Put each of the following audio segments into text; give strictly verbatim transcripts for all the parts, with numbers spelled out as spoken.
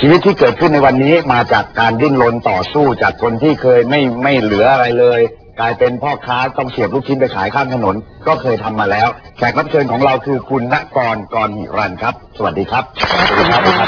ชีวิตที่เกิดขึ้นในวันนี้มาจากการดิ้นรนต่อสู้จากคนที่เคยไม่ไม่เหลืออะไรเลยกลายเป็นพ่อค้าต้องเสียบลูกชิ้นไปขายข้างถนนก็เคยทำมาแล้วแขกรับเชิญของเราคือคุณณกร กรหิรันครับสวัสดีครับสวัสดีครับ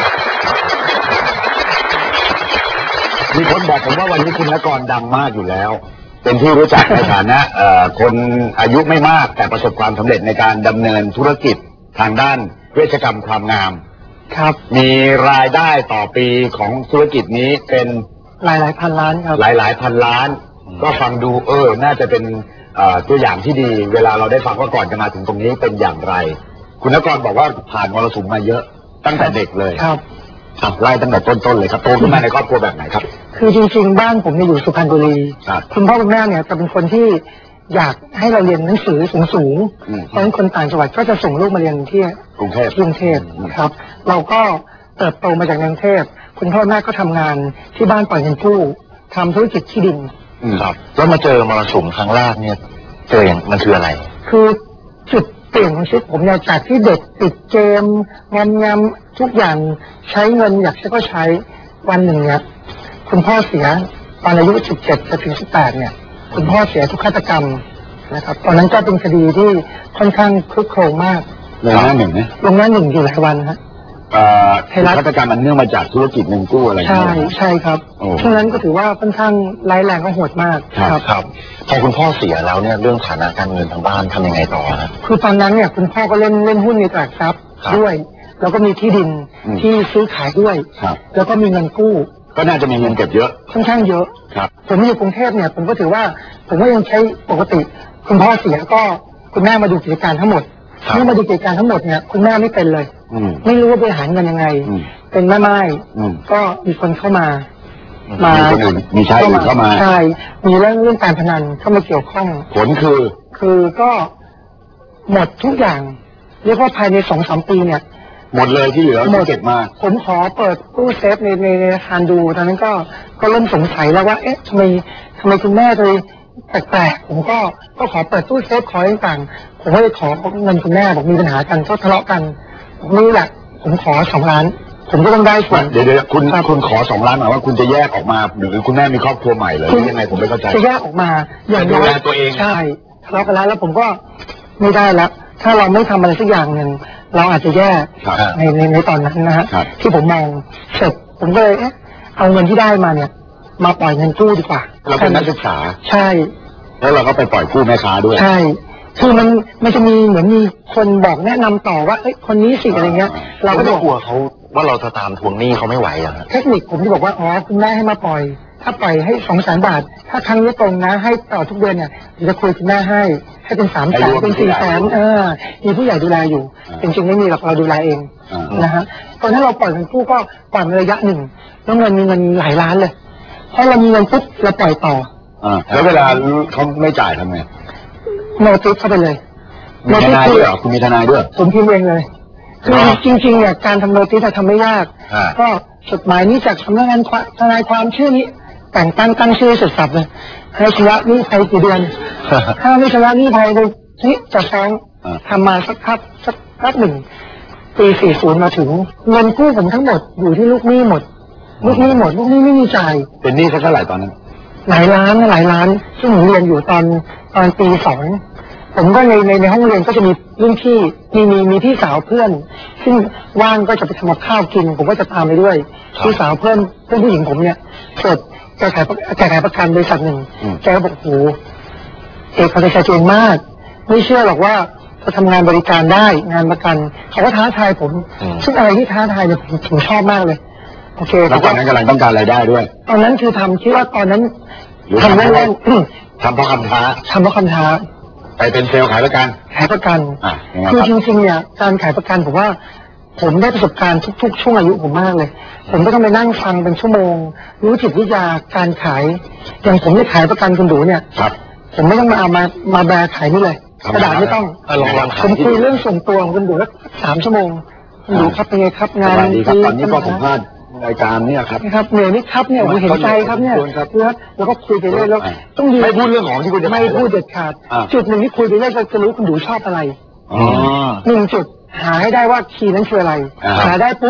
มีคนบอกผมว่าวันนี้คุณณกรดังมากอยู่แล้วเป็นที่รู้จักในฐานะคนอายุไม่มากแต่ประสบความสำเร็จในการดำเนินธุรกิจทางด้านเวชกรรมความงามครับมีรายได้ต่อปีของธุรกิจนี้เป็นหลายหลายพันล้านครับหลายหลายพันล้านก็ฟังดูเออน่าจะเป็นตัวอย่างที่ดีเวลาเราได้ฟังว่าก่อนจะมาถึงตรงนี้เป็นอย่างไรคุณณกรบอกว่าผ่านมรสุมมาเยอะตั้งแต่เด็กเลยครับไล่ตั้งแต่ต้นๆเลยครับโตขึ้นมาในครอบครัวแบบไหนครับคือจริงๆบ้านผมเนี่ยอยู่สุพรรณบุรีคุณพ่อคุณแม่เนี่ยจะเป็นคนที่อยากให้เราเรียนหนังสือสูงๆเพราะฉะนั้นคนต่างจังหวัดก็จะส่งลูกมาเรียนที่กรุงเทพกรุงเทพครับเราก็เติบโตมาจากกรุงเทพคุณพ่อแม่ก็ทำงานที่บ้านปล่อยเงินกู้ทำธุรกิจที่ดินครับแล้วมาเจอมรสุมครั้งแรกเนี่ยเจออย่างมันคืออะไรคือจุดเปลี่ยนของชีวิตผมเนี่ยจากที่เด็กติดเกมงานงามทุกอย่างใช้เงินอยากใช้ก็ใช้วันหนึ่งเนี่ยคุณพ่อเสียตอนอายุสิบเจ็ดถึงสิบแปดเนี่ยคุณพ่อเสียทุกฆาตกรรมนะครับตอนนั้นก็เป็นคดีที่ค่อนข้างคลุกโคลนมากลงหน้าหนึ่งนะลงหน้าหนึ่งอยู่หลายวันฮะฆาตกรรมมันเนื่องมาจากธุรกิจเงินกู้อะไรใช่ใช่ครับช่วงนั้นก็ถือว่าค่อนข้างร้ายแรงก็โหดมากครับครับพอคุณพ่อเสียแล้วเนี่ยเรื่องฐานะการเงินทางบ้านทำยังไงต่อครับคือตอนนั้นเนี่ยคุณพ่อก็เล่นเล่นหุ้นในตลาดทรัพย์ด้วยแล้วก็มีที่ดินที่ซื้อขายด้วยแล้วก็มีเงินกู้ก็น่าจะมีเงินเก็บเยอะค่อนข้างเยอะครับผมอยู่กรุงเทพเนี่ยผมก็ถือว่าผมก็ยังใช้ปกติคุณพ่อเสียก็คุณแม่มาดูกิจการทั้งหมดเมื่อมาดูกิจการทั้งหมดเนี่ยคุณแม่ไม่เป็นเลยไม่รู้ว่าบริหารเงินยังไงเป็นแม่ไม้ก็มีคนเข้ามามามีชายอื่นเข้ามาใช่มีเรื่องเรื่องการพนันเข้ามาเกี่ยวข้องผลคือคือก็หมดทุกอย่างเรียกว่าภายในสองสามปีเนี่ยหมดเลยที่เหลือเก็บมาผมขอเปิดตู้เซฟในในธนาคารดูตอนนั้นก็ก็เริ่มสงสัยแล้วว่าเอ๊ะทำไมทำไมคุณแม่เลยแปลกๆผมก็ก็ขอเปิดตู้เซฟขอต่างๆผมก็เลยขอเงินคุณแม่บอกมีปัญหากันก็ทะเลาะกันนี่แหละผมขอสองล้านผมก็ต้องได้ส่วนเดี๋ยวเดี๋ยวคุณคุณขอสองล้านหมายว่าคุณจะแยกออกมาหรือคุณแม่มีครอบครัวใหม่เลยยังไงผมไม่เข้าใจจะแยกออกมาอย่างดูแลตัวเองใช่ทะเลาะกันแล้วแล้วผมก็ไม่ได้แล้วถ้าเราไม่ทำอะไรสักอย่างหนึ่งเราอาจจะแย่ในในในตอนนั้นนะฮะที่ผมมองเสร็จผมก็เลยเอ๊ะเอาเงินที่ได้มาเนี่ยมาปล่อยเงินกู้ดีกว่าเราเป็นนักศึกษาใช่แล้วเราก็ไปปล่อยกู้แม่ค้าด้วยใช่คือมันมันจะมีเหมือนมีคนบอกแนะนำต่อว่าเอ้ยคนนี้สิอะไรเงี้ยเราก็กลัวเขาว่าเราจะตามทวงหนี้เขาไม่ไหวอ่ะเทคนิคผมที่บอกว่าอ๋อคุณแม่ให้มาปล่อยถ้าปล่อยให้สองแสนบาทถ้าครั้งนี้ตรงนะให้ต่อทุกเดือนเนี่ยจะคุยคุณแม่ให้ให้เป็นสามแสนเป็นสี่แสนเออมีผู้ใหญ่ดูแลอยู่จริงๆไม่มีหรอกเราดูแลเองนะฮะตอนที่เราปล่อยเงินกู้ก็ปล่อยระยะหนึ่งแล้วเงินมีเงินหลายล้านเลยพอเรามีเงินปุ๊บเราปล่อยต่ออ่าแล้วเวลาเขาไม่จ่ายทำไงโนติสเข้าไปเลยมีทนายด้วยเหรอคุณมีทนายด้วยผมพิมพ์เองเลยคือจริงๆเนี่ยการทำโนติสทำไม่ยากก็จดหมายนี้จากสำนักงานทนายความชื่อนี้แต่งตั้งตั้งชื่อเสร็จสับเลยให้ชำระหนี้ภายกี่เดือนถ้าไม่ชำระหนี้ภายในนี้จะฟ้องทำมาสักพักสักพักหนึ่งปีสี่สิบมาถึงเงินกู้ผมทั้งหมดอยู่ที่ลูกหนี้หมดลูกหนี้หมดลูกหนี้ไม่มีจ่ายเป็นหนี้สักเท่าไหร่ตอนนั้นหลายล้านหลายล้านซึ่งผมเรียนอยู่ตอนตอนปีสองผมก็ในในในห้องเรียนก็จะมีรุ่นพี่มีมีมีพี่สาวเพื่อนซึ่งว่างก็จะไปทำกับข้าวกินผมก็จะตามไปด้วยพี่สาวเพื่อนเพื่อนผู้หญิงผมเนี่ยเกิดแกขายแกขายประกันบริษัทหนึ่งแกบอกโอ้เอกเขาใจเก่งมากไม่เชื่อหรอกว่าจะทำงานบริการได้งานประกันเขาก็ท้าทายผมซึ่งอะไรที่ท้าทายเนี่ยผมผมชอบมากเลยโอเคแล้วตอนนั้นกำลังต้องการรายได้ด้วยตอนนั้นคือทำคิดว่าตอนนั้นทำเล่นๆทำเพราะคำท้าทำเพราะคำท้าไปเป็นเซลล์ขายประกันขายประกันคือจริงๆเนี่ยการขายประกันผมว่าผมได้ประสบการณ์ทุกๆช่วงอายุผมมากเลยผมก็ต้องไปนั่งฟังเป็นชั่วโมงรู้จิตวิทยาการขายอย่างผมได้ขายประกันคุณดูเนี่ยผมไม่ต้องมาเอามามาแบกขายนี่เลยกระดาษไม่ต้องผมคุยเรื่องส่วนตัวของคุณดูแล้วสามชั่วโมงคุณดูครับเป็นไงครับงานดีครับตอนนี้ก็สัมภาษณ์รายการเนี่ยครับครับเหนื่อยนี่ครับเนี่ยผมเห็นใจครับเนี่ยนะครับแล้วก็คุยไปเรื่อยแล้วต้องไม่พูดเรื่องของที่คุณจะไม่พูดเด็ดขาดจุดหนึ่งที่คุยไปเรื่อยจะรู้คุณดูชอบอะไรหนึ่งจุดหาให้ได้ว่าคีย์นั้นคืออะไรหาได้ปุ๊บ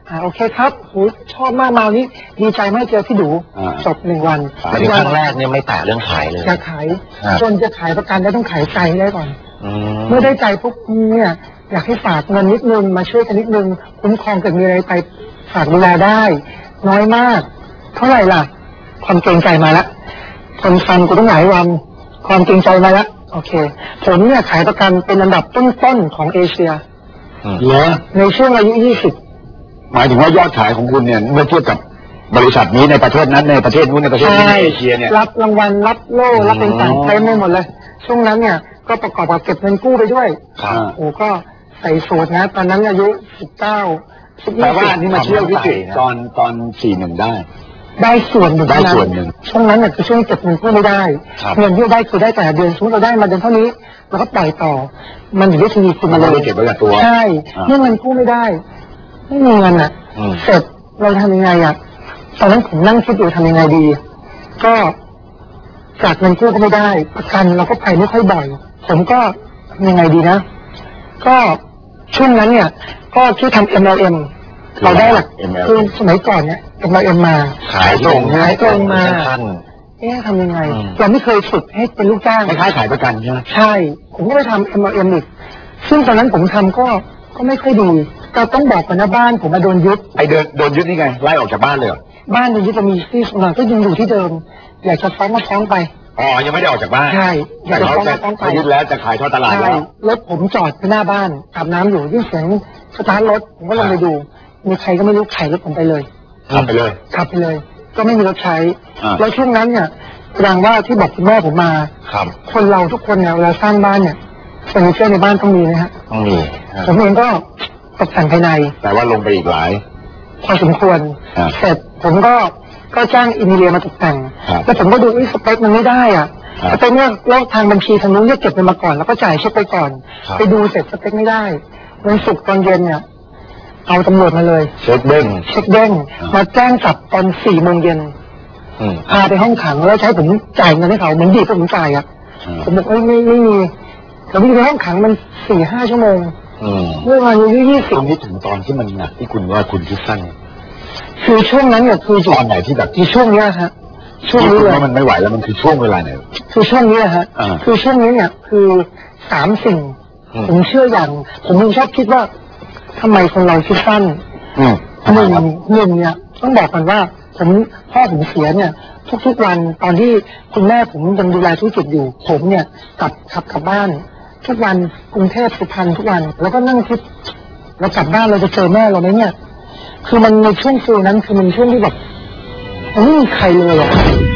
อ่าโอเคครับโหชอบมากมาวันนี้ดีใจมากเจอพี่ดูอ่าจบหนึ่งวันแต่ในครั้งแรกเนี่ยไม่แตะเรื่องขายเลยจะขายอ่าจนจะขายประกันแล้วต้องขายใจให้ได้ก่อนอืมเมื่อได้ใจปุ๊บเนี่ยอยากให้ฝากเงินนิดนึงมาช่วยกันนิดนึงคุ้มครองเกิดมีอะไรไปฝากดูแลได้ น้อยมากเท่าไหร่ล่ะ ความเกรงใจมาละคนฟังกูต้องหลายวันความเกรงใจมาละโอเคผมเนี่ยขายประกันเป็นอันดับต้นๆของเอเชียเหรอในช่วงอายุยี่สิบหมายถึงว่ายอดขายของคุณเนี่ยเมื่อเทียบกับบริษัทนี้ในประเทศนั้นในประเทศนู้นในประเทศนี้ในเอเชียเนี่ยรับรางวัลรับโล่รับเป็นต่างเต็มไปหมดเลย ช่วงนั้นเนี่ยก็ประกอบกับเก็บเงินกู้ไปด้วยครับโอ้ก็ใส่สูตรนะ ตอนนั้นอายุสิบเก้าสิบแต่ว่าอันนี้มาเที่ยววิกฤตตอนตอนสี่หนึ่งได้ได้ส่วนหนึ่งได้เท่าส่วนหนึ่งช่วงนั้นเนี่ยคือช่วงเก็บเงินกู้ไม่ได้ครับเงินที่ได้คือได้แต่ละเดือนสมมติเราได้มาเดือนเท่านี้เราก็ปล่อยต่อ มันถึงได้ทีวีคุณมาเลไม่ยได้เก็บไว้กับตัวใช่อ่าเมื่อเงินกู้ไม่ได้ ไม่มีเงินอ่ะอืมเสร็จเราทำยังไงอ่ะตอนนั้นผมนั่งคิดอยู่ทำยังไงดี ก็จากเงินกู้ก็ไม่ได้ ประกันเราก็ไปไม่ค่อยบ่อย ผมก็ทำยังไงดีนะ ก็ช่วงนั้นเนี่ย ก็คิดทำ เอ็ม แอล เอ็ม เราได้หลักเอ็ม แอลคือสมัยก่อนเนี่ย เอ็ม แอล เอ็ม มาขายตรงขายตรงมาท่านเอ๊ะทำยังไงอืมเราไม่เคยฝึกให้เป็นลูกจ้างคล้ายๆขายประกันใช่ไหมใช่ ผมก็ไปทำ เอ็ม แอล เอ็ม อีก ซึ่งตอนนั้นผมทำก็ก็ไม่ค่อยดีแต่ต้องบอกก่อนนะบ้านผมมาโดนยึดไอเดินโดนยึดนี่ไงไล่ออกจากบ้านเลยเหรอบ้านโดนยึดจะมีที่สำนักก็ยังอยู่ที่เดิม อยากจะฟ้องก็ฟ้องไปอ๋อยังไม่ได้ออกจากบ้านใช่อยาแต่กจะเขาฟ้องจะก็ฟ้องไปเขายึดแล้วจะขายทอดตลาดใช่แล้วรถผมจอดที่หน้าบ้านอาบน้ำอยู่ยิ่งเสียงสตาร์ทรถผมก็ลงไปดู มีใครก็ไม่รู้ไขรถผมไปเลยขับไปเลยขับไปเลย ก็ไม่มีรถใช้อ่าแล้วช่วงนั้นเนี่ยแสดงว่าที่บอกคุณแม่ผมมาครับคนเราทุกคนเนี่ยเวลาสร้างบ้านเนี่ยเฟอร์นิเจอร์ในบ้านต้องมีนะฮะต้องมีผมเองก็ตกแต่งภายในแต่ว่าลงไปอีกหลายพอสมควรอ่าเสร็จผมก็ก็จ้างอินเดียมาตกแต่งครับแล้วผมก็ดูว่าสเปคมันไม่ได้อ่ะครับสเปคเนี่ยแล้วทางบัญชีทางนู้นเรียกเก็บเงินมาก่อนแล้วก็จ่ายเช็คไปก่อนครับไปดูเสร็จสเปคไม่ได้วันศุกร์ตอนเย็นเนี่ยเอาตำรวจมาเลยเช็คเด้งเช็คเด้งอ่ามมาแจ้งจับตอนสี่โมงเย็นอืมพาไปห้องขังแล้วใช้ผมจ่ายเงินให้เขาเหมือนดีก็ผมจ่ายอ่ะอ่าผมบอกเอ้ยไม่ไม่มีผมอยู่ในห้องขังมันสี่ห้าชั่วโมงอืมเมื่อวันอายุยี่สิตบรงนี้ถึงตอนที่มันหนักที่คุณว่าคุณคิดสั้นคือช่วงนั้นเนี่ยคือตอนไหนที่แบบที่ช่วงเนี้ยฮะช่วงที่นี้คุณเลยว่ามันไม่ไหวแล้วมันคือช่วงเวลาไหนคือช่วงนี้นะฮะอ่าคือช่วงนี้เนี่ยคือสามสิ่งอืมผมเชื่ออย่าง ผมยังชอบคิดว่าทำไมคนเราคิดสั้นอืมหนึ่งหนึ่งเนี่ยต้องบอกกันว่าผมพ่อผมเสียเนี่ย ทุกๆวันตอนที่คุณแม่ผมยังดูแลธุรกิจอยู่ ผมเนี่ยกลับขับกลับบ้าน ทุกวันกรุงเทพสุพรรณทุกวัน แล้วก็นั่งคิดเรากลับบ้านเราจะเจอแม่เราไหมเนี่ย คือมันในช่วงฟิลนั้นคือมันช่วงที่แบบมันไม่มีใครเลยอะ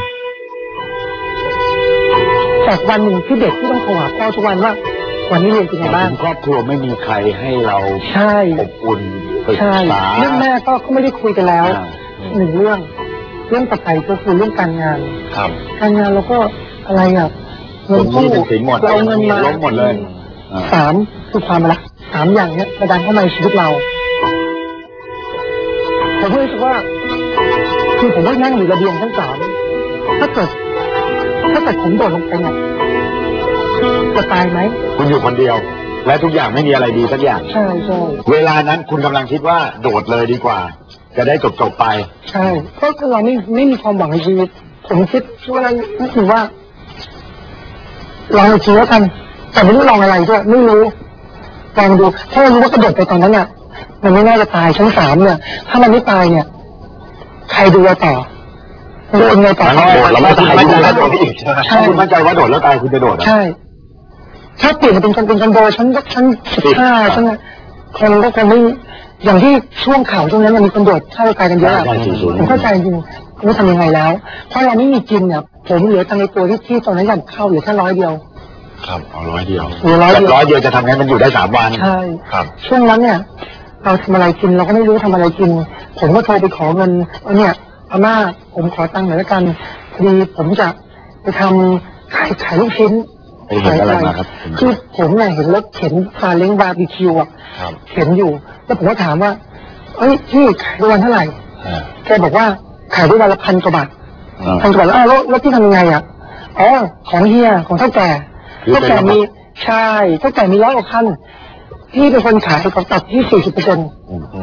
แต่วันหนึ่งที่เด็กที่ต้องโทรหาพ่อทุกวันว่า วันนี้เรียนเป็นไงบ้างถึงครอบครัวไม่มีใครให้เราใช่อบอุ่นปรึกใช่ษาเรื่องแม่ก็ก็ไม่ได้คุยกันแล้วอ่าหนึ่งเรื่อง เรื่องต่อไปก็คือเรื่องการงานครับการงานเราก็อะไรอ่ะเงินคนกู้นี้เป็นสินหมดเราเอาเงินมาล้มหมดเลยอ่าสามคือความรักสามอย่างเนี้ยมาดันเข้ามาในชีวิตเราผมก็รู้สึกว่า คือผมก็นั่งอยู่ระเบียงชั้นสามถ้าเกิด ถ้าเกิดผมโดดลงไปเนี่ยจะตายไหมคุณอยู่คนเดียว และทุกอย่างไม่มีอะไรดีสักอย่างใช่ใช่เวลานั้นคุณกำลังคิดว่าโดดเลยดีกว่า จะได้จบจบๆไปใช่เพราะคือเราไม่ไม่มีความหวังในชีวิต ผมคิดว่านั้นก็คือว่าลองดูแล้วกันแต่ไม่รู้ลองอะไรด้วยไม่รู้ลองดูถ้าเรารู้ว่ากระโดดไปตอนนั้นเนี่ยมันไม่น่าจะตายชั้นสามเนี่ย ถ้ามันไม่ตายเนี่ย ใครดูแลต่อดูยังไงต่อแล้วโดดแล้วไม่ตายไม่คุณตายจะโดดอีกใช่ไหมใช่ถ้าคุณมั่นใจว่าโดดแล้วตายคุณจะโดดเหรอใช่ ถ้าเปลี่ยนมาเป็นคอนเป็นคอนโดชั้นชั้นสิบห้าชั้นคนก็คงไม่อย่างที่ช่วงข่าวช่วงนั้นมันมีคนโดดฆ่าตัวตายกันเยอะอะใช่ใช่ศูนย์ผมเข้าใจจริงผมจะทำยังไงแล้ว เพราะเราไม่มีกินเนี่ยผมเหลือตังค์ในตัวที่ที่ตอนนั้นอยากเข้าเหลือแค่ร้อยเดียวครับเอาร้อยเดียวเหลือร้อยเดียวร้อยเดียวจะทำไงมันอยู่ได้สามวันใช่ครับช่วงนั้นเนี่ย เราทำอะไรกินเราก็ไม่รู้ทำอะไรกิน ผมก็โทรไปขอเงินเอาเนี่ยอาม่าผมขอตังค์หน่อยละกันพอดีผมจะไปทำขายขายลูกชิ้นไปเห็นอะไรมาครับคือผมเนี่ยเห็นรถเข็นซาเล้งบาร์บีคิวอ่ะครับเข็นอยู่ แล้วผมก็ถามว่า เอ้ยพี่ขายได้วันเท่าไหร่อ่าแกบอกว่าขายได้วันละพันกว่าบาทอืมพันกว่าบาทแล้วอ้าวแล้วแล้วพี่ทำยังไงอ่ะ อ๋อ ของเฮีย ของเท่าแก่คือเท่าเป็นแก่ระบบมีใช่เท่าแก่มีร้อยกว่าพันพี่เป็นคนขายกับตัดที่สี่สิบเปอร์เซ็นต์อืมอืมต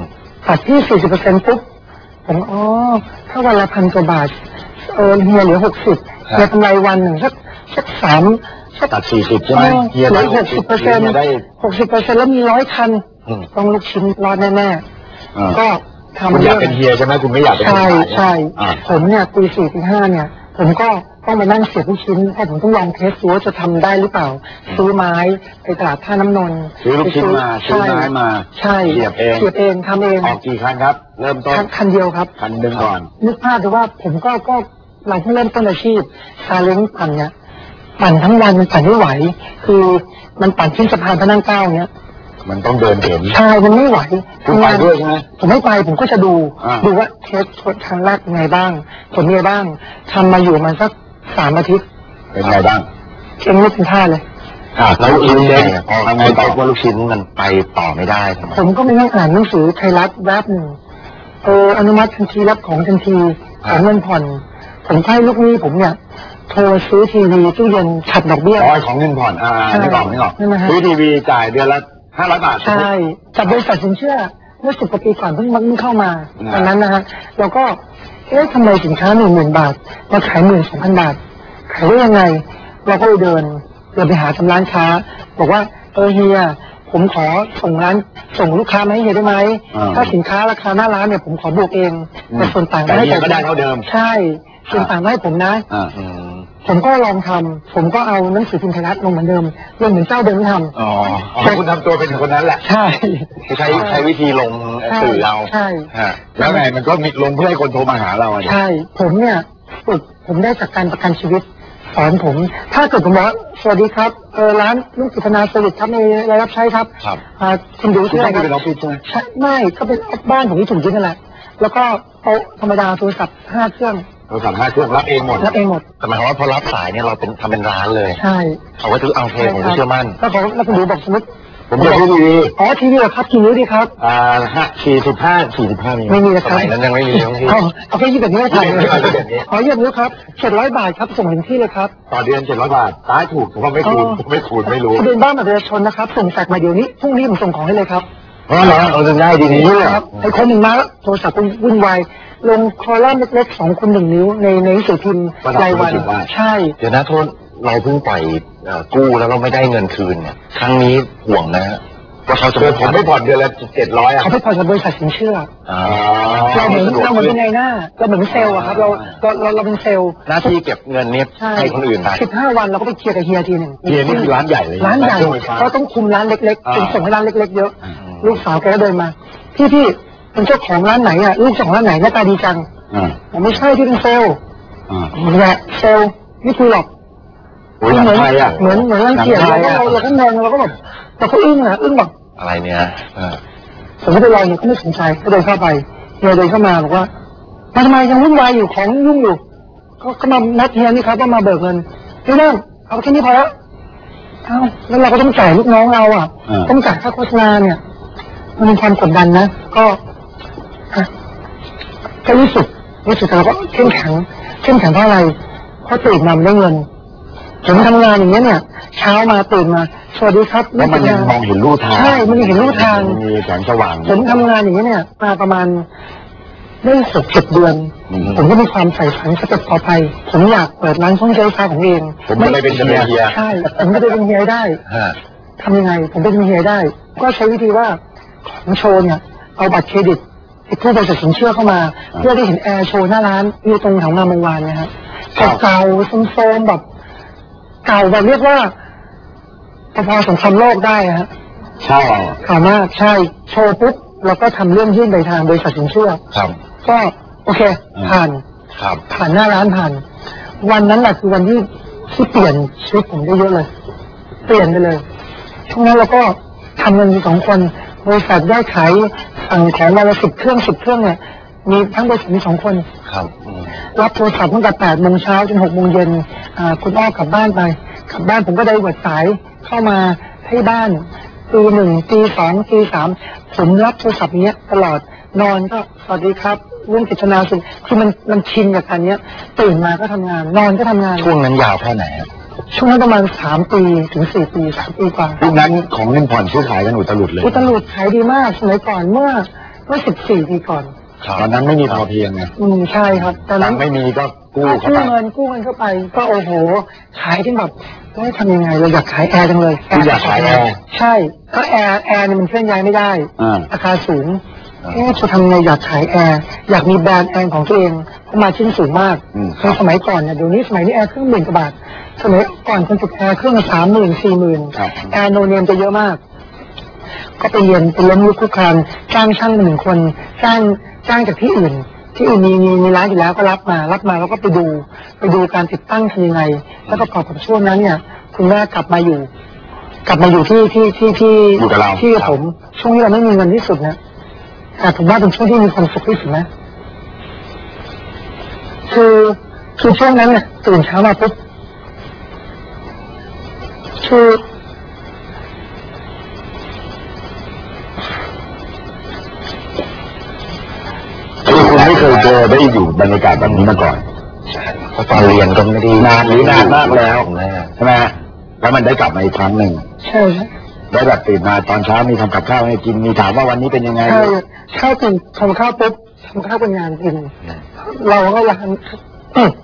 ตัดที่สี่สิบเปอร์เซ็นต์ปุ๊บผมอ๋อถ้าวันละพันกว่าบาทเออเฮียเหลือหกสิบเฮียกำไรวันหนึ่งสักสักสามสักตัดสี่สิบใช่ไหมเฮียได้หกสิบเปอร์เซ็นต์ได้หกสิบเปอร์เซ็นต์แล้วมีร้อยคันอืมต้องลูกชิ้นรอดแน่ๆก็ทำคุณอเรื่ยาอก งเป็นเฮียใช่ไหมคุณไม่อยากเป็นคนใช่ขายใช่อ่าผมเนี่ยปีสี่ปีห้าเนี่ย ผมก็ต้องมานั่งเสียบลูกชิ้นเพราะผมต้องลองเทสดูว่าจะทำได้หรือเปล่า ซื้อไม้ไปตลาดท่าน้ำนนท์ซื้อลูกชิ้นมาซื้อไม้มาใช่เสียบเองเสียบเองทำเองออกกี่คันครับ เริ่มต้นคันคันเดียวครับคันหนึ่งก่อนนึกภาพดูว่าผมก็ก็เราเพิ่งเริ่มต้นอาชีพซาเล้งปั่นเนี่ยปั่นทั้งวันมันปั่นไม่ไหว คือมันปั่นขึ้นสะพานพระนั่งเกล้าเนี่ยมันต้องเดินเข็นใช่มันไม่ไหวคุณไปด้วยใช่ไหมผมไม่ไปผมก็จะดูอ่าดูว่าเทสครั้งแรกเป็นไงบ้างผลเป็นไงบ้างทำมาอยู่มาสักสามอาทิตย์เป็นไงบ้างเก่งไม่เป็นท่าเลยอ่าแล้แล้ว วลูกคุชิ้ณนเจ๊เนี่ยพอทำไงคุณบต่ออกว่าลูกชิ้นมันไปต่อไม่ได้ทำไมผมก็ไปนั่งอ่านหนังสือไทยรัฐแวบหนึ่งเอออนุมัติทันทีรับของทันทีขอเงินผ่อนผมก็ให้ลูกหนี้ผมเนี่ยโทรซื้อทีวีตู้เย็นฉัดดอกเบี้ยอ๋อของเงินผ่อนอ่าใช่นี่ก่อนนี่ก่อนนั่นนะฮะซื้อทีวีจ่ายเดือนละห้าร้อยบาทใช่จากบริษัทสินเชื่อเมื่อสิบกว่าปีก่อนเพิ่งมันเพิ่งเข้ามาอ่าตอนนั้นนะฮะเราก็เอ๊ะทำไมสินค้าหนึ่งหมื่นบาทมาขายหมื่นสองพันบาทขายได้ยังไง เราก็เลยเดินเดินไปหาทำร้านค้า บอกว่าเออเฮียผมขอส่งร้านส่งลูกค้ามาให้เฮียได้ไหมอ่าถ้าสินค้าราคาหน้าร้านเนี่ยผมขอบวกเองอืมแต่ส่วนต่างแต่ให้เฮียก็ได้เท่าเดิมใช่ส่วนต่างให้ผมนะอ่าอืมผมก็ลองทำผมก็เอาหนังสือพิมพ์ไทยรัฐลงเหมือนเดิมลงเหมือนเจ้าเดิมที่ทำอ๋ออ๋อคุณทำตัวเป็นคนนั้นแหละใช่ใช้ใช้วิธีลงสื่อเราใช่ฮะแล้วไงมันก็มีลงเพื่อให้คนโทรมาหาเราอะใช่ ผมเนี่ยฝึกผมได้จากการประกันชีวิตสอนผม ถ้าเกิดผมบอกว่าสวัสดีครับเออร้านลุงกิตนาสวิทครับในรายรับใช้ครับครับอ่าคุณดูคุณชื่อต้อะองไรไปครับเป็นออฟฟิศใช่ไหมใช่ไม่ก็เป็นบ้านผมที่ถูกยึดนั่นแหละ แล้วก็โต๊ะธรรมดาโทรศัพท์ห้าเครื่องเราสั่งห้าเครื่องรับเองหมดรับเองหมดแต่หมายความว่าพอรับสายเนี่ยเราเป็นทำเป็นร้านเลยใช่เขาก็ถือเอาโอเคผมก็เชื่อมั่นแล้วผมแล้วคุณดูบอกสมมติผมจะซื้อทีวีอ๋อทีวีเหรอครับกี่นิ้วดีครับอ่าห้าสี่สิบห้าสี่สิบห้ามีไม่มีนะสครับมัยนั้นยังไม่มีทั้งที่เอาเอาแค่ยี่สิบนิ้วถ่ายเลยยี่สิบนิ้วอ๋อยี่สิบนิ้วครับเจ็ดร้อยบาทครับส่งถึงที่เลยครับต่อเดือนเจ็ดร้อยบาทตายถูกผมว่าไม่คูณไม่คูณไม่รู้ทะเบียนบ้านบัตรประชาชนนะครับ ส่งแฟกซ์มาเดี๋ยวนี้พรุ่งนี้ผมส่งของให้เลยครับเพราะเหรอเอาจะง่ายดีนี้เลยครับไอ้คนหนึ่งมาแล้วโทรศัพท์คุณวุ่นวายลงคอลัมน์เล็กๆสองคนหนึ่งนิ้วในในหนังสือพิมพ์รายวันใช่เดี๋ยวนะโทษเราเพิ่งปล่อยเอ่อกู้แล้วเราไม่ได้เงินคืนเนี่ยครั้งนี้ห่วงนะฮะว่าเขาจะคือผมไม่ผ่อนเดือนละเจ็ดร้อยอ่ะเขาไปผ่อนกับบริษัทสินเชื่ออ่าเราเหมือนเราเหมือนเป็นไงหน้าเราเหมือนเซลล์อะครับเราเราเราเราเป็นเซลล์หน้าที่เก็บเงินเนี่ยใช่ให้คนอื่นไปสิบห้าวันเราก็ไปเคลียร์กับเฮียทีหนึ่งเฮียนี่คือร้านใหญ่เลยร้านใหญ่เครื่องไฟฟ้าเขาต้องคุมร้านเล็กๆอ่าเป็นส่งให้ร้านเล็กๆเยอะอืมลูกสาวแกก็เดินมา พี่พี่เป็นเจ้าของร้านไหนอ่ะลูกเจ้าของร้านไหนหน้าตาดีจังอ่าผมไม่ใช่ที่เป็นเซลล์อ่าผมแหละเซลล์ไม่คุยหรอกโอ้ยหนังเหมือนไทยอ่ะเหมือนเหมือนรังเกียจหนัเรางไทก็ยอะเราก็งงเราก็แบบเราก็อึ้งอ่ะอึ้งแบบอะไรเนี่ยเออผมก็ไปรอเนี่ยก็ไม่สนใจก็เดินเข้าไปเฮียเดินเข้ามาบอกว่ามาทำไมยังวุ่นวายอยู่ของยุ่งอยู่ก็ก็มานัดเฮียนี่ครับว่ามาเบิกเงินพี่น้องเอาแค่นี้พอแล้วเอ้าแล้วเราก็ต้องจ่ายลูกน้องเราอ่ะอ่าต้องจ่ายค่าโฆษณาเนี่ย มันเป็นความกดดันนะ ก็อ่ะก็รู้สึกรู้สึกแต่เราก็เข้มแข็งเข้มแข็งเพราะอะไรเพราะตื่นมามันได้เงินผมทำงานอย่างเงี้ยเนี่ย เช้ามาตื่นมาสวัสดีครับแล้วมันยังมองเห็นลู่ทางใช่มันยังเห็นลู่ทางมีแสงสว่างผมทำงานอย่างนี้เนี่ยมาประมาณได้หกเจ็ดเดือนอืมผมก็มีความใฝ่ฝันสเต็ปต่อไป ผมอยากเปิดร้านช่องใช้ไฟฟ้าของเองผมก็เลยเป็นเฮียใช่ผมก็เลยเป็นเฮียได้ฮะทำยังไง ผมเป็นเฮียได้ ก็ใช้วิธีว่าของโชว์เนี่ย เอาบัตรเครดิตไอ้ผู้บริษัทสินเชื่อเข้ามา เพื่อได้เห็นแอร์โชว์หน้าร้านอยู่ตรงแถวงามวงวานนะฮะเก่าๆโซมๆแบบ เก่าแบบเรียกว่าพอๆสงครามโลกได้อะฮะใช่ข่าวมากใช่โชว์ปุ๊บเราก็ทำเรื่องยื่นไปทางบริษัทสินเชื่อครับก็โอเค ผ่านครับผ่านหน้าร้านผ่าน วันนั้นแหละคือวันที่ที่เปลี่ยนชีวิตผมได้เยอะเลย เปลี่ยนไปเลยช่วงนั้นเราก็ทำเงินอยู่สองคนบริษัทได้ขายสั่งของวันละสิบเครื่องสิบเครื่องเนี่ยมีทั้งบริษัทมีสองคนครับอืมรับโทรศัพท์ตั้งแต่แปดโมงเช้าจนหกโมงเย็นอ่าคุณอ้อกลับบ้านไปกลับบ้านผมก็ได้เวิร์ดสายเข้ามาให้บ้านตีหนึ่งตีสองตีสามผมรับโทรศัพท์เนี้ยตลอดนอนก็สวัสดีครับเรื่องกิจนาสุขคือมันมันชินกับการเนี้ยตื่นมาก็ทำงาน นอนก็ทำงานช่วงนั้นยาวแค่ไหนฮะช่วงนั้นประมาณสามปีถึงสี่ปีสามปีกว่ายุคนั้นของเงินผ่อนซื้อขายกันอุตลุดเลยอุตลุดขายดีมากสมัยก่อนเมื่อมื่อสิบสี่ปีก่อนตอนนั้นไม่มีพอเพียงไงอืมใช่ครับตอนตันั้งนค์ไม่มีก็กู้กู้เข้าไปเงินกู้เงินเข้าไป ก็โอ้โหขายที่แบบไม่ทำยังไงเราอยากขายแอร์จังเลยคุณอยากขายแอร์ใช่ก็แอร์แอร์เนี่ยมันเคลื่อนย้ายไม่ได้อ่าราคาสูงเอ๊ะจะทำไงอยากขายแอร์อยากมีแบรนด์แอร์ของตัวเองเพราะมาชิ้นสูงมากอืมในสมัยก่อนเนี่ยเดี๋ยวนี้สมัยนี้แอร์เครื่องหมื่นกว่าบาทสมัยก่อนคนติดแอร์เครื่องละสามหมื่นสี่หมื่นครับแอร์โนเนมจะเยอะมาก ก็ไปเรียนไปล้มลุกคลุกคลานจ้างช่างมาหนึ่งคนจ้างจ้างจากที่อื่น ที่อื่นมีมีมีร้านอยู่แล้วก็รับมา รับมาแล้วก็ไปดู ไปดูการติดตั้งทำยังไง แล้วก็พอกับช่วงนั้นเนี่ย คุณแม่กลับมาอยู่ กลับมาอยู่ที่ที่ที่ที่อยู่กับเราที่กับผม ช่วงที่เราไม่มีเงินที่สุดนะแต่ผมว่าเป็นช่วงที่มีความสุขที่สุดนะ คือคือช่วงนั้นเนี่ยตื่นเช้ามาปุ๊บคือคือคุณไม่เคยเจอได้อยู่บรรยากาศแบบนี้มาก่อนเพราะตอนเรียนก็ไม่ได้นานหรือนานมากแล้วผมแม่ใช่ไหมฮะแล้วมันได้กลับมาอีกครั้งหนึ่งใช่ใช่ได้แบบตื่นมาตอนเช้ามีทำกับข้าวให้กินมีถามว่าวันนี้เป็นยังไงใช่ข้าวตื่นทำข้าวปุ๊บทำข้าวเป็นงานกิน เราก็ร้านอืม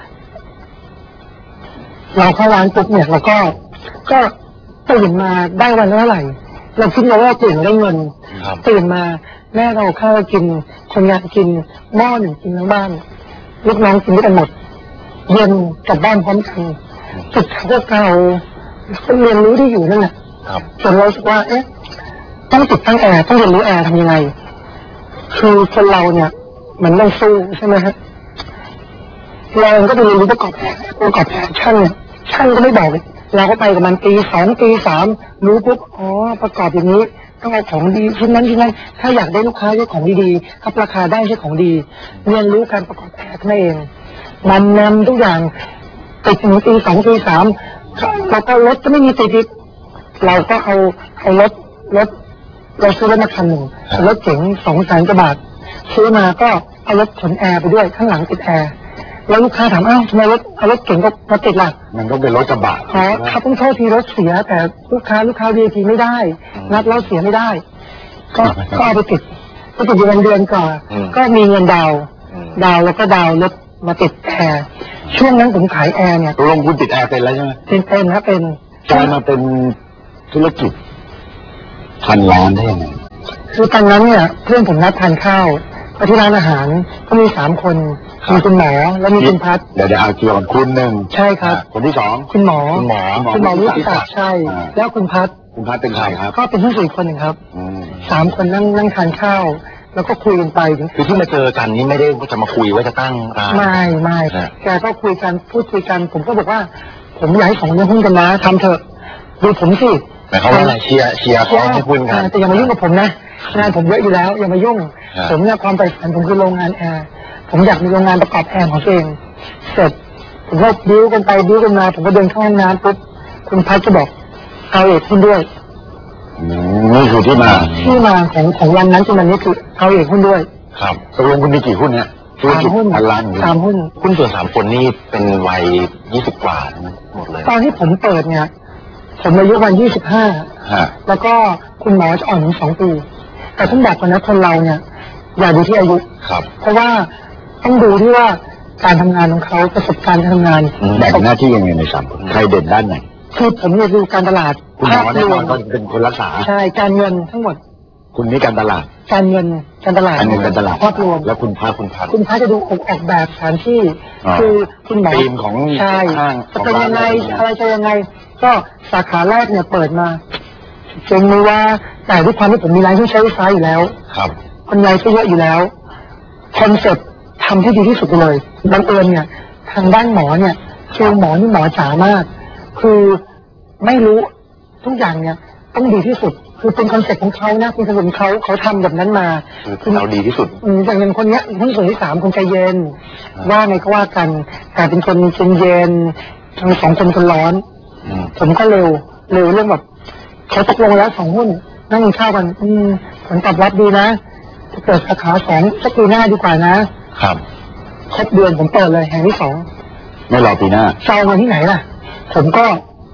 เราเข้าร้านปุ๊บเนี่ยเราก็ ก็ตื่นมาได้วันละเท่าไหร่ เราคิดเราว่าตื่นมาได้เงินครับตื่นมาแม่เราข้าวกิน คนงานกินหม้อหนึ่งกินทั้งบ้าน ลูกน้องกินด้วยกันหมด เย็นกลับบ้านพร้อมกันจุดเขาก็เก่าแล้วก็เรียนรู้ที่อยู่นั่นแหละครับจนเรารู้สึกว่า เอ๊ะ ต้องติดตั้งแอร์ต้องเรียนรู้แอร์ทำยังไง คือคนเราเนี่ยเหมือนเราสู้ใช่ไหมฮะเราเองก็ไปเรียนรู้ประกอบแอร์ประกอบแอร์ช่างเนี่ยช่างก็ไม่บอกเลยเราก็ไปกับมันปีสองปีสามรู้ปุ๊บอ๋อประกอบอย่างนี้ต้องเอาของดีชิ้นนั้นชิ้นนั้นถ้าอยากได้ลูกค้าใช้ของดีๆครับราคาได้ใช้ของดี เรียนรู้การประกอบแอร์นั่นเองนำนำทุกอย่างติดถึงปีสองปีสามแล้วก็รถก็ไม่มีติดอีกเราก็เอาเอารถรถเราซื้อรถมาคันหนึ่งรถเก๋งสองแสนกว่าบาทซื้อมาก็เอารถขนแอร์ไปด้วยข้างหลังติดแอร์แล้วลูกค้าถามอ้าวทำไมรถเอารถเก๋งก็มาติดล่ะมันต้องเป็นรถกระบะอ๋อถ้าต้องโทษทีรถเสียแต่ลูกค้าลูกค้า วี ไอ พี ไม่ได้นัดแล้วเสียไม่ได้ ก็ก็เอาไปติดก็ติดอยู่เดือนก่อนก็มีเงินดาวน์ดาวน์แล้วก็ดาวน์รถมาติดแอร์ช่วงนั้นผมขายแอร์เนี่ยตกลงคุณติดแอร์เป็นแล้วใช่ไหมเป็นเป็นนะเป็นกลายมาเป็นธุรกิจพันล้านได้ยังไงคือตอนนั้นเนี่ยเพื่อนผมนัดทานข้าวไปที่ร้านอาหารก็มีสามคนมีคุณหมอแล้วมีคุณพัฒน์เดี๋ยวเดี๋ยวเอาเกี่ยวกับคุณหนึ่งใช่ครับคนที่สองคุณหมอคุณหมอคุณหมอวิศักดิ์ใช่อ่าแล้วคุณพัฒน์คุณพัดเป็นใครครับก็เป็นผู้สื่อคนหนึ่งครับอืมสามคนนั่งนั่งทานข้าว แล้วก็คุยกันไปถึงคือที่มาเจอกันนี่ไม่ได้ว่าจะมาคุยว่าจะตั้งร้านไม่ไม่ฮะแกก็คุยกันพูดคุยกัน ผมก็บอกว่า ผมอยากให้สองคนนี้หุ้นกันนะทำเถอะดูผมสิหมายความว่าอะไรเชียร์เชียร์เขาให้พูดกันอ่าแต่อย่ามายุ่งกับผมนะงานผมเยอะอยู่แล้วอย่ามายุ่งฮะผมเนี่ยความใฝ่ฝันผมคือโรงงานแอร์ผมอยากมีโรงงานประกอบแอร์ของตัวเองเสร็จผมก็บิ้วกันไปบิ้วกันมาผมก็เดินเข้าห้องน้ำปุ๊บคุณพัชจะบอกเอาเอกหุ้นด้วยอืมนี่คือที่มาที่มาของของวันนั้นจนวันนี้คือเอาเอกหุ้นด้วยครับตกลงคุณมีกี่หุ้นเนี่ยธุรสามกิจหุ้นพันล้านของคุณสามหุ้นหุ้นส่วนสามคนนี่เป็นวัยยี่สิบกว่าทั้งหมดเลยตอนที่ผมเปิดเนี่ย ผมอายุวันยี่สิบห้าฮะแล้วก็คุณหมอจะอ่อนถึงสองปี แต่ต้องบอกก่อนนะคนเราเนี่ย อย่าดูที่อายุครับเพราะว่าต้องดูที่ว่าการทำงานของเขาประสบการณ์การทำงานอืมแบ่งหน้าที่ยังไงในสามคนใครเด่นด้านไหนคือผมเนี่ยดูการตลาดคุณหมอภาพแน่รนวอมนก็เป็นคนรักษาใช่การเงินทั้งหมดคุณนี่การตลาดการเงินการตลาดการเงินการตลาดภาพรวมแล้วคุณพาคุณพัดคุณพระจะดูออกออกแบบสถานที่อ๋อคือคุณหมอธีมของใช่ห้างจะเป็นยังไงของร้านอะไรจะยังไง ก็สาขาแรกเนี่ยเปิดมาเจงไม่ว่าแต่ด้วยความที่ผมมีร้านที่ใช้ไฟฟ้าอยู่แล้วครับคนไลฟ์ก็เยอะอยู่แล้วคอนเซ็ปต์ทำให้ดีที่สุดไปเลยบังเอิญเนี่ย ทางด้านหมอเนี่ยคือหมอนี่หมอจ๋ามาก คือไม่รู้ทุกอย่างเนี่ย ต้องดีที่สุด คือเป็นคอนเซ็ปต์ของเขานะเป็นคอนเซ็ปต์ของเขาเขาทำแบบนั้นมาคือเราดีที่สุดอืมอย่างอย่างคนเนี้ยหุ้นส่วนที่สามคนใจเย็น ว่าไงก็ว่ากัน แต่เป็นคนใจเย็นทั้งสองคนคนร้อนอืมผมก็เร็วเร็วเรื่องแบบเขาตกลงแล้วสองหุ้นนั่งกินข้าวกัน อืมผลตอบรับดีนะจะเปิดสาขาสองสักปีหน้าดีกว่านะครับ ครบเดือนผมเปิดเลยแห่งที่สองไม่รอปีหน้าจะเอาเงินที่ไหนล่ะ ผมก็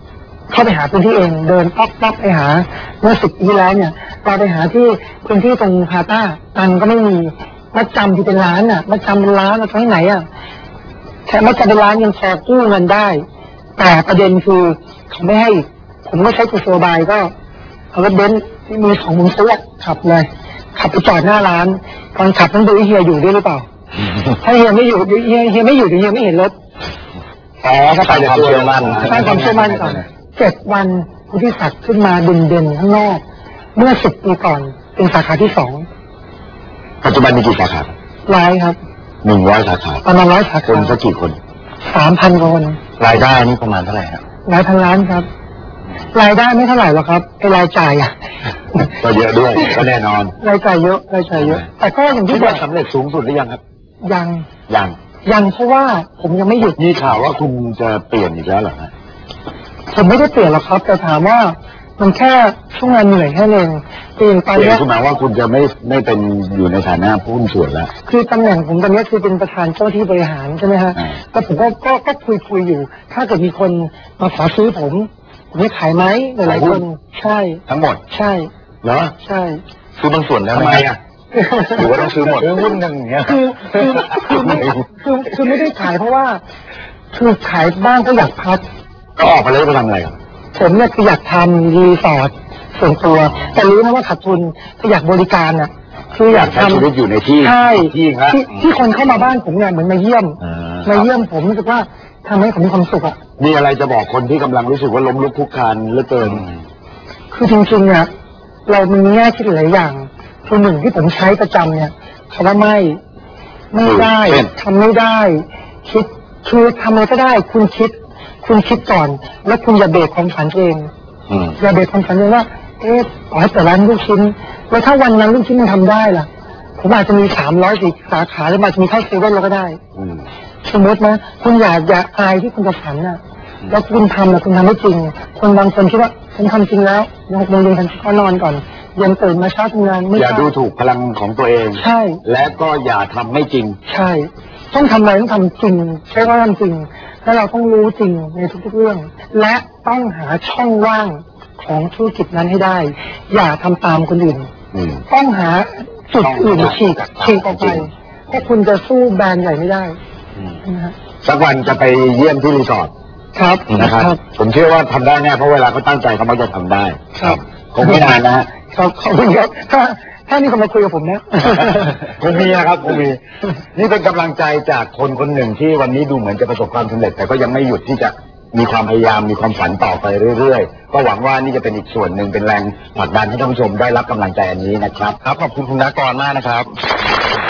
เข้าไปหาพื้นที่เองเดินป๊อกป๊อกไปหาเมื่อสิบปีที่แล้วเนี่ยเราไปหาที่พื้นที่ตรงพาต้าตังก็ไม่มีมัดจำที่เป็นล้านอ่ะมัดจำเป็นล้านเราจะให้ไหนอ่ะแค่มัดจำเป็นล้านยังพอกู้เงินได้แต่ประเด็นคือเขาไม่ให้ผมก็ใช้กุศโลบายก็เอารถเบนซ์ที่มีของมุนเสื้อขับเลยขับไปจอดหน้าร้านตอนขับต้องดูเฮียอยู่ด้วยหรือเปล่าถ้าเฮียไม่อยู่เฮียเฮียไม่อยู่เดี๋ยวเฮียไม่เห็นรถอ๋อก็ไปความเชื่อมั่นสร้างความเชื่อมั่นก่อนเจ็ดวันผู้ที่ศักดิ์ขึ้นมาเด่นๆข้างนอกเมื่อสิบปีก่อนเป็นสาขาที่สองปัจจุบันมีกี่สาขาร้อยครับหนึ่งร้อยสาขาประมาณร้อยสาขาคนสักกี่คนสามพันคนรายได้นี่ประมาณเท่าไหร่ครับหลายพันล้านครับรายได้ไม่เท่าไหร่หรอกครับไอ้รายจ่ายอ่ะก็เยอะด้วยก็แน่นอนรายจ่ายเยอะรายจ่ายเยอะแต่ก็อย่างที่บอกสำเร็จสูงสุดหรือยังครับยังยังยังเพราะว่าผมยังไม่หยุดมีข่าวว่าคุณจะเปลี่ยนอีกแล้วเหรอฮะผมไม่ได้เปลี่ยนหรอกครับแต่ถามว่ามันแค่ช่วงงานเหนื่อยแค่นึงเปลี่ยนไปเนี่ยคือหมายว่าคุณจะไม่ไม่เป็นอยู่ในฐานะผู้หุ้นส่วนแล้วคือตำแหน่งผมตอนนี้คือเป็นประธานเจ้าที่บริหารใช่ไหมฮะแต่ผมก็ก็ก็คุยคุยอยู่ถ้าเกิดมีคนมาขอซื้อผมผมไม่ขายไหมหลายคนใช่ทั้งหมดใช่เหรอใช่คือบางส่วนแล้วทำไมอ่ะหรือว่าต้องซื้อหมดซื้อหุ้นหนึ่งอย่างเงี้ยคือคือคือไม่คือคือไม่ได้ขายเพราะว่าคือขายบ้านก็อยากพักก็ออกไปเลยไปทำอะไรผมเนี่ยคืออยากทำรีสอร์ทส่วนตัวแต่รู้นะว่าขาดทุนก็อยากบริการอ่ะคืออยากทำชีวิตอยู่ในที่ใช่ที่ที่ที่คนเข้ามาบ้านผมเนี่ยเหมือนมาเยี่ยมมาเยี่ยมผมรู้สึกว่าทำให้ผมมีความสุขอ่ะมีอะไรจะบอกคนที่กำลังรู้สึกว่าล้มลุกคลุกคลานเหลือเกินคือจริงๆเนี่ยเรามีแง่คิดหลายอย่างคือหนึ่งที่ผมใช้ประจำเนี่ยคำว่าไม่ไม่ได้ทำไม่ได้คิดคือทำอะไรก็ได้คุณคิดคุณคิดก่อนแล้วคุณอย่าเบรกความฝันตัวเองอย่าเบรกความฝันตัวเองว่าเอ๊ะขอให้เปิดร้านลูกชิ้นแล้วถ้าวันนั้นลูกชิ้นมันทำได้ล่ะผมอาจจะมีสามร้อยสี่สาขาหรืออาจจะมีเท่าเซเว่นเราก็ได้สมมตินะคุณอยากอย่าอายที่คุณจะฝันน่ะแล้วคุณทำนะคุณทำไม่จริงคนบางคนคิดว่าผมทำจริงแล้วยังโมงเย็นฉันก็นอนก่อนยังตื่นมาเช้าทำงานไม่อย่าดูถูกพลังของตัวเองใช่และก็อย่าทำไม่จริงใช่ต้องทำอะไรต้องทำจริงใช่ว่าทำจริงแล้วเราต้องรู้จริงในทุกๆเรื่องและต้องหาช่องว่างของธุรกิจนั้นให้ได้อย่าทำตามคนอื่นต้องหาจุดอื่นฉีกฉีกออกไปเพราะคุณจะสู้แบรนด์ใหญ่ไม่ได้สักวันจะไปเยี่ยมที่รีสอร์ทครับนะครับผมเชื่อว่าทำได้แน่เพราะเวลาเขาตั้งใจเขามักจะทำได้ครับคงไม่นานนะฮะครับขอบคุณครับถ้าถ้านี่เขามาคุยกับผมนะคงมีนะครับคงมีนี่เป็นกำลังใจจากคนคนหนึ่งที่วันนี้ดูเหมือนจะประสบความสำเร็จแต่ก็ยังไม่หยุดที่จะมีความพยายามมีความฝันต่อไปเรื่อยๆก็หวังว่านี่จะเป็นอีกส่วนหนึ่งเป็นแรงผลักดันให้ท่านผู้ชมได้รับกำลังใจอันนี้นะครับครับขอบคุณคุณณกรมากนะครับ